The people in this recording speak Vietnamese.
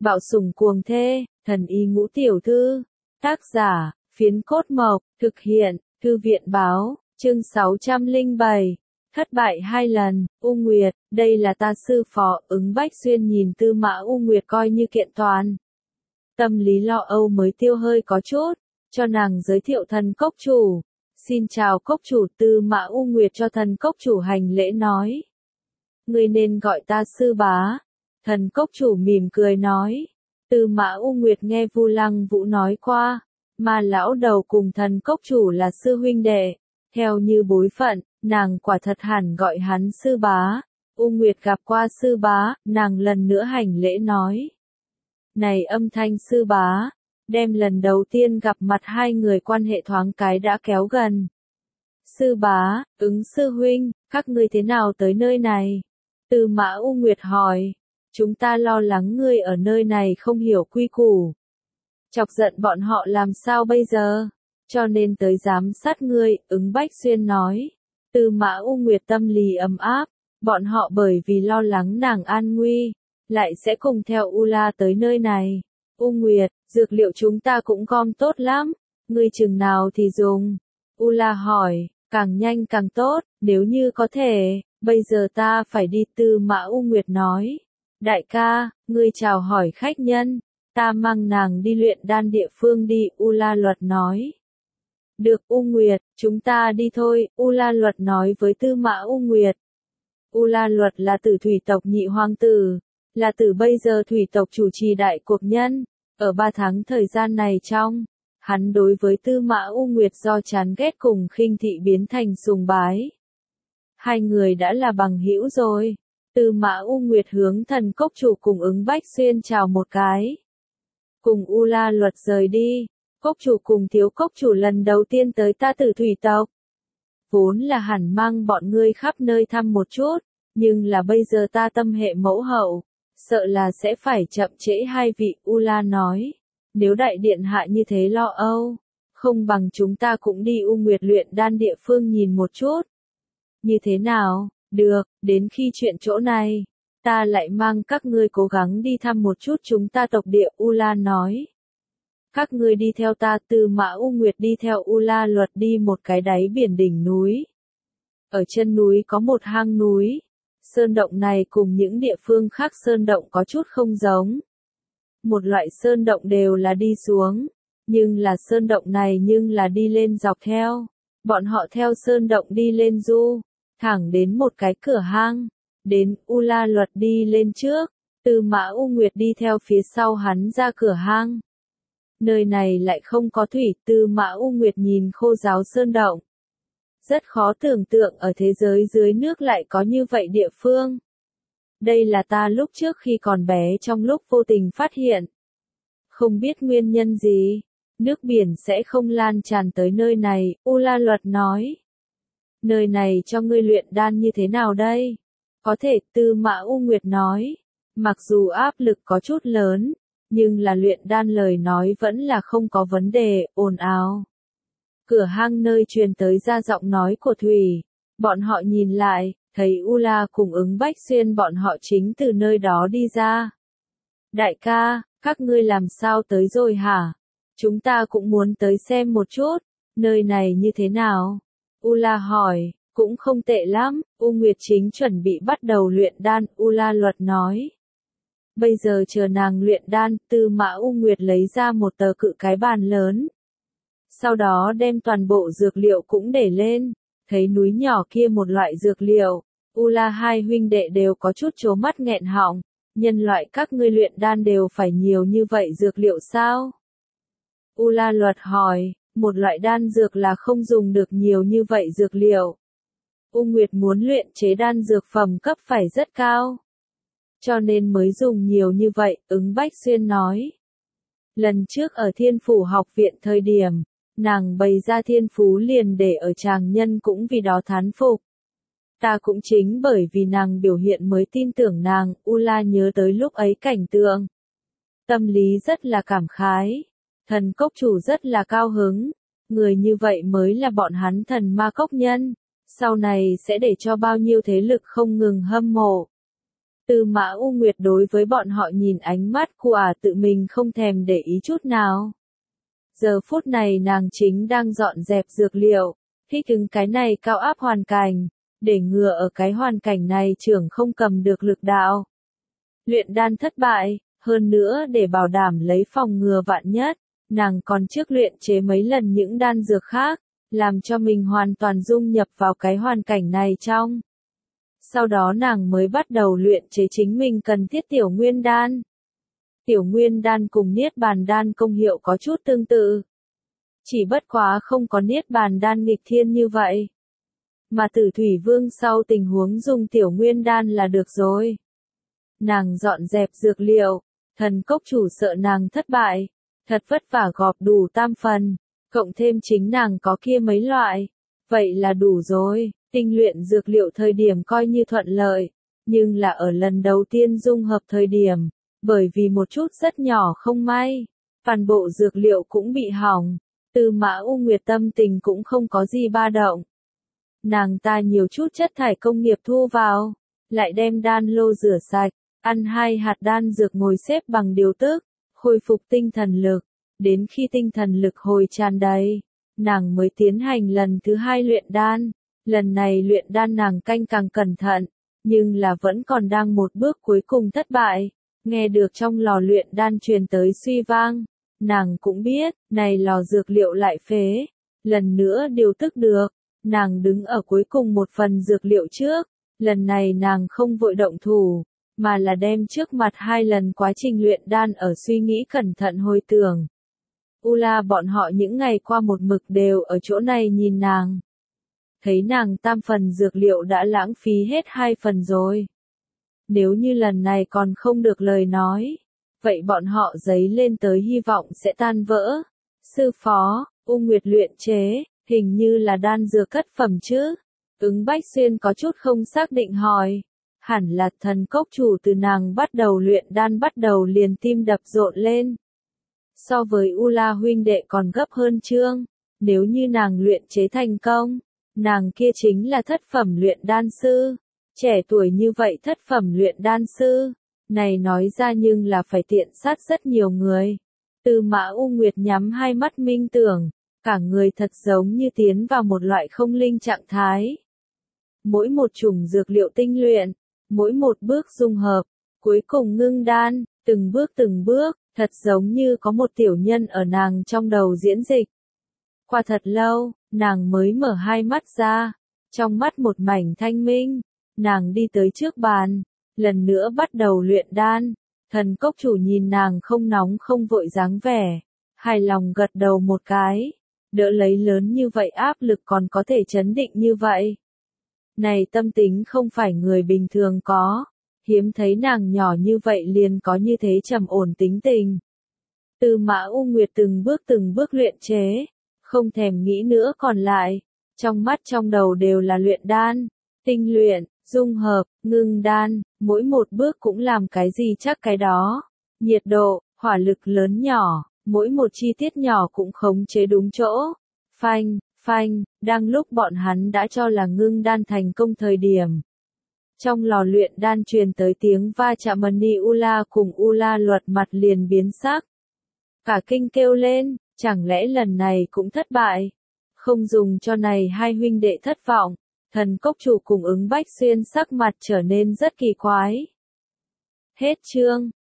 Bạo sủng cuồng thê, thần y ngũ tiểu thư. Tác giả, Phiến Cốt Mộc, thực hiện, Thư viện báo, chương 607. Thất bại 2 lần, U Nguyệt, đây là ta sư phó. Ứng Bách Xuyên nhìn Tư Mã U Nguyệt coi như kiện toàn. Tâm lý lo âu mới tiêu hơi có chút, cho nàng giới thiệu thần cốc chủ. Xin chào cốc chủ. Tư Mã U Nguyệt cho thần cốc chủ hành lễ nói. Ngươi nên gọi ta sư bá. Thần cốc chủ mỉm cười nói. Tư Mã U Nguyệt nghe Vu Lăng Vũ nói qua, mà lão đầu cùng thần cốc chủ là sư huynh đệ. Theo như bối phận, nàng quả thật hẳn gọi hắn sư bá. U Nguyệt gặp qua sư bá, nàng lần nữa hành lễ nói. Này âm thanh sư bá, đem lần đầu tiên gặp mặt hai người quan hệ thoáng cái đã kéo gần. Sư bá, Ứng sư huynh, các ngươi thế nào tới nơi này? Tư Mã U Nguyệt hỏi. Chúng ta lo lắng ngươi ở nơi này không hiểu quy củ. Chọc giận bọn họ làm sao bây giờ? Cho nên tới giám sát ngươi, Ứng Bách Xuyên nói. Tư Mã U Nguyệt tâm lý ấm áp, bọn họ bởi vì lo lắng nàng an nguy, lại sẽ cùng theo U La tới nơi này. U Nguyệt, dược liệu chúng ta cũng gom tốt lắm, ngươi chừng nào thì dùng? U La hỏi, càng nhanh càng tốt, nếu như có thể, bây giờ ta phải đi. Tư Mã U Nguyệt nói. Đại ca, ngươi chào hỏi khách nhân, ta mang nàng đi luyện đan địa phương đi. U La Luật nói. Được U Nguyệt, chúng ta đi thôi. U La Luật nói với Tư Mã U Nguyệt. U La Luật là tử thủy tộc nhị hoàng tử, là từ bây giờ thủy tộc chủ trì đại cuộc nhân. Ở 3 tháng thời gian này trong, hắn đối với Tư Mã U Nguyệt do chán ghét cùng khinh thị biến thành sùng bái. Hai người đã là bằng hữu rồi. Tư Mã U Nguyệt hướng thần cốc chủ cùng Ứng Bách Xuyên chào một cái. Cùng U La Luật rời đi, cốc chủ cùng thiếu cốc chủ lần đầu tiên tới ta tử thủy tộc. Vốn là hẳn mang bọn ngươi khắp nơi thăm một chút, nhưng là bây giờ ta tâm hệ mẫu hậu, sợ là sẽ phải chậm trễ hai vị. U La nói, nếu đại điện hạ như thế lo âu, không bằng chúng ta cũng đi U Nguyệt luyện đan địa phương nhìn một chút. Như thế nào? Được, đến khi chuyện chỗ này, ta lại mang các ngươi cố gắng đi thăm một chút chúng ta tộc địa. U La nói. Các ngươi đi theo ta. Tư Mã U Nguyệt đi theo U La Luật đi một cái đáy biển đỉnh núi. Ở chân núi có một hang núi. Sơn động này cùng những địa phương khác sơn động có chút không giống. Một loại sơn động đều là đi xuống, nhưng là sơn động này nhưng là đi lên dọc theo. Bọn họ theo sơn động đi lên du, thẳng đến một cái cửa hang. Đến, U La Luật đi lên trước, Tư Mã U Nguyệt đi theo phía sau hắn ra cửa hang. Nơi này lại không có thủy. Tư Mã U Nguyệt nhìn khô giáo sơn động. Rất khó tưởng tượng ở thế giới dưới nước lại có như vậy địa phương. Đây là ta lúc trước khi còn bé trong lúc vô tình phát hiện. Không biết nguyên nhân gì, nước biển sẽ không lan tràn tới nơi này. U La Luật nói. Nơi này cho ngươi luyện đan như thế nào đây? Có thể. Tư Mã U Nguyệt nói. Mặc dù áp lực có chút lớn, nhưng là luyện đan lời nói vẫn là không có vấn đề. Ồn ào. Cửa hang nơi truyền tới ra giọng nói của Thủy. Bọn họ nhìn lại, thấy U La cùng Ứng Bách Xuyên bọn họ chính từ nơi đó đi ra. Đại ca, các ngươi làm sao tới rồi hả? Chúng ta cũng muốn tới xem một chút. Nơi này như thế nào? U La hỏi. Cũng không tệ lắm. U Nguyệt chính chuẩn bị bắt đầu luyện đan. U La Luật nói. Bây giờ chờ nàng luyện đan. Tư Mã U Nguyệt lấy ra một tờ cự cái bàn lớn. Sau đó đem toàn bộ dược liệu cũng để lên. Thấy núi nhỏ kia một loại dược liệu. U La hai huynh đệ đều có chút trố mắt nghẹn họng. Nhân loại các ngươi luyện đan đều phải nhiều như vậy dược liệu sao? U La Luật hỏi. Một loại đan dược là không dùng được nhiều như vậy dược liệu. U Nguyệt muốn luyện chế đan dược phẩm cấp phải rất cao, cho nên mới dùng nhiều như vậy. Ứng Bách Xuyên nói. Lần trước ở Thiên Phủ học viện thời điểm, nàng bày ra thiên phú liền để ở tràng nhân cũng vì đó thán phục. Ta cũng chính bởi vì nàng biểu hiện mới tin tưởng nàng. U La nhớ tới lúc ấy cảnh tượng, tâm lý rất là cảm khái. Thần cốc chủ rất là cao hứng. Người như vậy mới là bọn hắn thần ma cốc nhân. Sau này sẽ để cho bao nhiêu thế lực không ngừng hâm mộ. Tư Mã U Nguyệt đối với bọn họ nhìn ánh mắt của tự mình không thèm để ý chút nào. Giờ phút này nàng chính đang dọn dẹp dược liệu, thích ứng cái này cao áp hoàn cảnh, để ngừa ở cái hoàn cảnh này trưởng không cầm được lực đạo. Luyện đan thất bại, hơn nữa để bảo đảm lấy phòng ngừa vạn nhất, nàng còn trước luyện chế mấy lần những đan dược khác, làm cho mình hoàn toàn dung nhập vào cái hoàn cảnh này trong. Sau đó nàng mới bắt đầu luyện chế chính mình cần thiết tiểu nguyên đan. Tiểu nguyên đan cùng niết bàn đan công hiệu có chút tương tự. Chỉ bất quá không có niết bàn đan nghịch thiên như vậy. Mà Tử Thủy Vương sau tình huống dùng tiểu nguyên đan là được rồi. Nàng dọn dẹp dược liệu, thần cốc chủ sợ nàng thất bại, thật vất vả gọp đủ tam phần, cộng thêm chính nàng có kia mấy loại, vậy là đủ rồi. Tinh luyện dược liệu thời điểm coi như thuận lợi, nhưng là ở lần đầu tiên dung hợp thời điểm, bởi vì một chút rất nhỏ không may, toàn bộ dược liệu cũng bị hỏng, Tư Mã U Nguyệt tâm tình cũng không có gì ba động. Nàng ta nhiều chút chất thải công nghiệp thu vào, lại đem đan lô rửa sạch, ăn 2 hạt đan dược ngồi xếp bằng điều tức, khôi phục tinh thần lực, đến khi tinh thần lực hồi tràn đầy, nàng mới tiến hành lần thứ 2 luyện đan. Lần này luyện đan nàng canh càng cẩn thận, nhưng là vẫn còn đang một bước cuối cùng thất bại. Nghe được trong lò luyện đan truyền tới suy vang, nàng cũng biết, này lò dược liệu lại phế. Lần nữa điều tức được, nàng đứng ở cuối cùng một phần dược liệu trước, lần này nàng không vội động thủ, mà là đem trước mặt 2 lần quá trình luyện đan ở suy nghĩ cẩn thận hồi tưởng. Ula bọn họ những ngày qua một mực đều ở chỗ này nhìn nàng. Thấy nàng tam phần dược liệu đã lãng phí hết 2 phần rồi. Nếu như lần này còn không được lời nói, vậy bọn họ dấy lên tới hy vọng sẽ tan vỡ. Sư phó, U Nguyệt luyện chế, hình như là đan dược cất phẩm chứ? Ứng Bách Xuyên có chút không xác định hỏi. Hẳn là thần cốc chủ từ nàng bắt đầu luyện đan bắt đầu liền tim đập rộn lên. So với Ula huynh đệ còn gấp hơn chương, nếu như nàng luyện chế thành công. Nàng kia chính là thất phẩm luyện đan sư. Trẻ tuổi như vậy thất phẩm luyện đan sư. Này nói ra nhưng là phải tiện sát rất nhiều người. Tư Mã U Nguyệt nhắm 2 mắt minh tưởng. Cả người thật giống như tiến vào một loại không linh trạng thái. Mỗi một chủng dược liệu tinh luyện. Mỗi một bước dung hợp. Cuối cùng ngưng đan. Từng bước. Thật giống như có một tiểu nhân ở nàng trong đầu diễn dịch. Qua thật lâu, nàng mới mở 2 mắt ra, trong mắt một mảnh thanh minh, nàng đi tới trước bàn, lần nữa bắt đầu luyện đan, thần cốc chủ nhìn nàng không nóng không vội dáng vẻ, hài lòng gật đầu một cái, đỡ lấy lớn như vậy áp lực còn có thể chấn định như vậy. Này tâm tính không phải người bình thường có, hiếm thấy nàng nhỏ như vậy liền có như thế trầm ổn tính tình. Tư Mã U Nguyệt từng bước luyện chế. Không thèm nghĩ nữa còn lại, trong mắt trong đầu đều là luyện đan, tinh luyện, dung hợp, ngưng đan, mỗi một bước cũng làm cái gì chắc cái đó. Nhiệt độ, hỏa lực lớn nhỏ, mỗi một chi tiết nhỏ cũng khống chế đúng chỗ. Phanh, đang lúc bọn hắn đã cho là ngưng đan thành công thời điểm. Trong lò luyện đan truyền tới tiếng va chạm Mani Ula cùng Ula Luật mặt liền biến sắc. Cả kinh kêu lên. Chẳng lẽ lần này cũng thất bại? Không dùng cho này 2 huynh đệ thất vọng, thần cốc chủ cùng Ứng Bách Xuyên sắc mặt trở nên rất kỳ quái. Hết chương.